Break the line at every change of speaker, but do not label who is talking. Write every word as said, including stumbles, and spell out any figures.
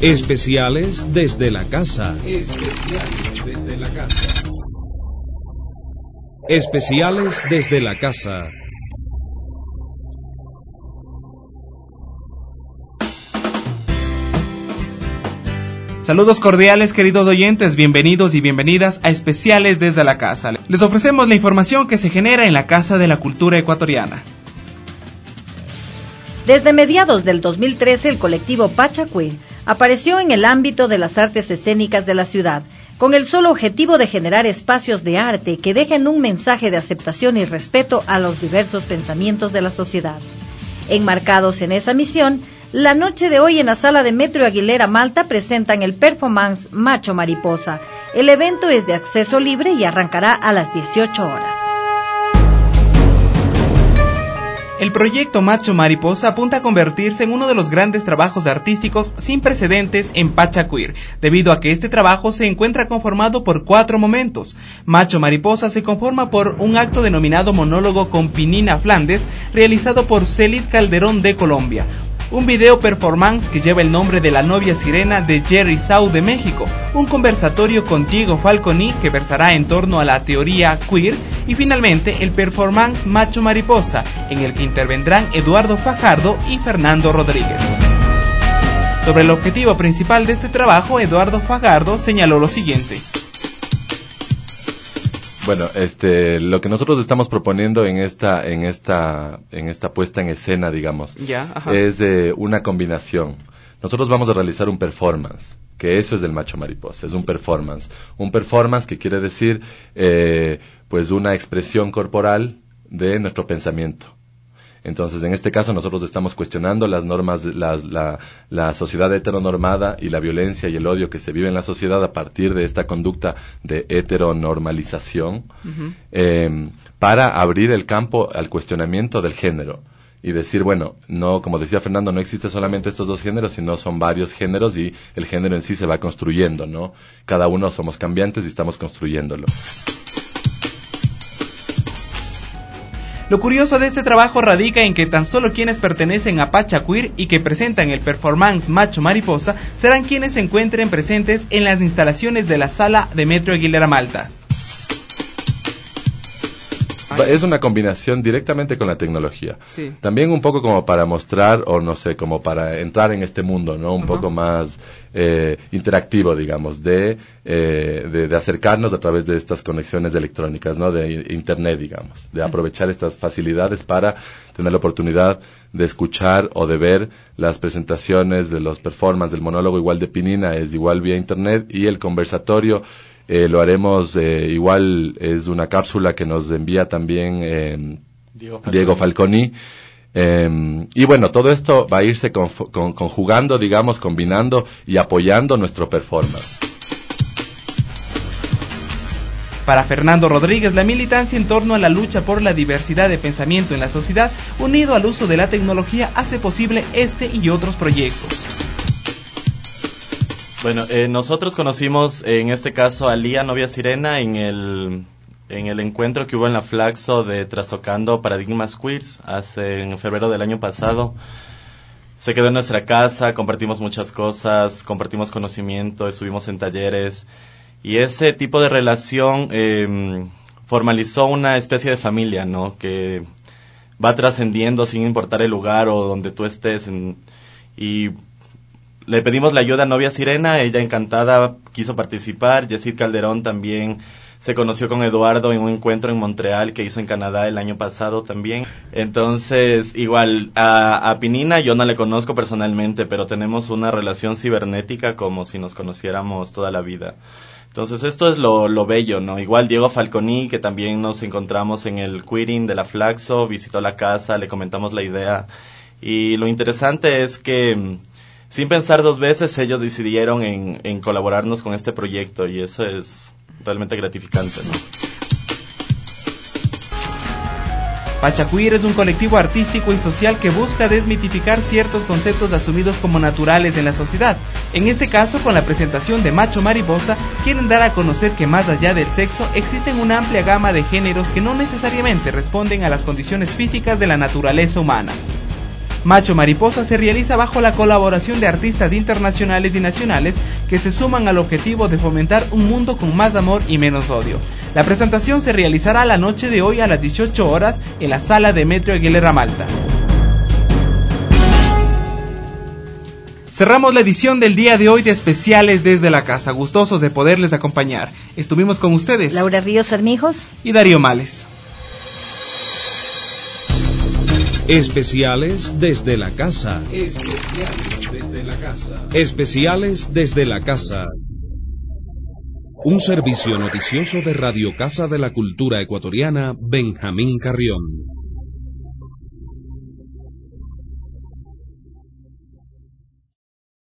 Especiales desde la casa. Especiales desde la casa. Especiales desde la casa.
Saludos cordiales, queridos oyentes, bienvenidos y bienvenidas a Especiales desde la casa. Les ofrecemos la información que se genera en la Casa de la Cultura Ecuatoriana.
Desde mediados del dos mil trece, el colectivo Pachacuir apareció en el ámbito de las artes escénicas de la ciudad, con el solo objetivo de generar espacios de arte que dejen un mensaje de aceptación y respeto a los diversos pensamientos de la sociedad. Enmarcados en esa misión, la noche de hoy en la sala de Metro Aguilera Malta presentan el performance Macho Mariposa. El evento es de acceso libre y arrancará a las dieciocho horas.
El proyecto Macho Mariposa apunta a convertirse en uno de los grandes trabajos artísticos sin precedentes en Pachacuir, debido a que este trabajo se encuentra conformado por cuatro momentos. Macho Mariposa se conforma por un acto denominado monólogo con Pinina Flandes, realizado por Celit Calderón de Colombia. Un video performance que lleva el nombre de La novia sirena de Jerry Sau de México, un conversatorio con Diego Falconi que versará en torno a la teoría queer, y finalmente el performance Macho Mariposa, en el que intervendrán Eduardo Fajardo y Fernando Rodríguez. Sobre el objetivo principal de este trabajo, Eduardo Fajardo señaló lo siguiente.
Bueno, este, lo que nosotros estamos proponiendo en esta, en esta, en esta puesta en escena, digamos,
ya, ajá.
es eh, una combinación. Nosotros vamos a realizar un performance, que eso es del Macho Mariposa, es un performance. Un performance que quiere decir, eh, pues una expresión corporal de nuestro pensamiento. Entonces, en este caso, nosotros estamos cuestionando las normas, las, la, la sociedad heteronormada y la violencia y el odio que se vive en la sociedad a partir de esta conducta de heteronormalización, uh-huh. eh, para abrir el campo al cuestionamiento del género y decir, bueno, no, como decía Fernando, no existe solamente estos dos géneros, sino son varios géneros y el género en sí se va construyendo, ¿no? Cada uno somos cambiantes y estamos construyéndolo.
Lo curioso de este trabajo radica en que tan solo quienes pertenecen a Pachacuir y que presentan el performance Macho Mariposa serán quienes se encuentren presentes en las instalaciones de la sala de Metro Aguilera Malta.
Es una combinación directamente con la tecnología.
Sí.
También un poco como para mostrar, o no sé, como para entrar en este mundo, ¿no? Un uh-huh. poco más eh, interactivo, digamos, de, eh, de, de acercarnos a través de estas conexiones electrónicas, ¿no? De internet, digamos, de aprovechar estas facilidades para tener la oportunidad de escuchar o de ver las presentaciones de los performances, del monólogo igual de Pinina, es igual vía internet, y el conversatorio Eh, lo haremos, eh, igual es una cápsula que nos envía también eh, Diego Falconi, Diego Falconi. Eh, y bueno, todo esto va a irse conf- con, conjugando, digamos, combinando y apoyando nuestro performance.
Para Fernando Rodríguez, la militancia en torno a la lucha por la diversidad de pensamiento en la sociedad, unido al uso de la tecnología, hace posible este y otros proyectos.
Bueno, eh, nosotros conocimos en este caso a Lía Novia Sirena en el en el encuentro que hubo en la Flaxo de Trastocando Paradigmas Queers hace en febrero del año pasado. Se quedó en nuestra casa, compartimos muchas cosas, compartimos conocimiento, estuvimos en talleres y ese tipo de relación eh, formalizó una especie de familia, ¿no? Que va trascendiendo sin importar el lugar o donde tú estés en, y le pedimos la ayuda a Novia Sirena, ella encantada quiso participar. Yesid Calderón también se conoció con Eduardo en un encuentro en Montreal que hizo en Canadá el año pasado también. Entonces, igual, a, a Pinina yo no le conozco personalmente, pero tenemos una relación cibernética como si nos conociéramos toda la vida. Entonces, esto es lo, lo bello, ¿no? Igual Diego Falconi, que también nos encontramos en el queering de la Flaxo, visitó la casa, le comentamos la idea. Y lo interesante es que sin pensar dos veces, ellos decidieron en, en colaborarnos con este proyecto y eso es realmente gratificante, ¿no?
Pachacuir es un colectivo artístico y social que busca desmitificar ciertos conceptos asumidos como naturales en la sociedad. En este caso, con la presentación de Macho Mariposa, quieren dar a conocer que más allá del sexo existen una amplia gama de géneros que no necesariamente responden a las condiciones físicas de la naturaleza humana. Macho Mariposa se realiza bajo la colaboración de artistas internacionales y nacionales que se suman al objetivo de fomentar un mundo con más amor y menos odio. La presentación se realizará la noche de hoy a las dieciocho horas en la sala de Metro Aguilera Malta. Cerramos la edición del día de hoy de Especiales desde la Casa, gustosos de poderles acompañar. Estuvimos con ustedes
Laura Ríos Armijos
y Darío Males.
Especiales desde la casa.
Especiales desde la casa.
Especiales desde la casa. Un servicio noticioso de Radio Casa de la Cultura Ecuatoriana, Benjamín Carrión.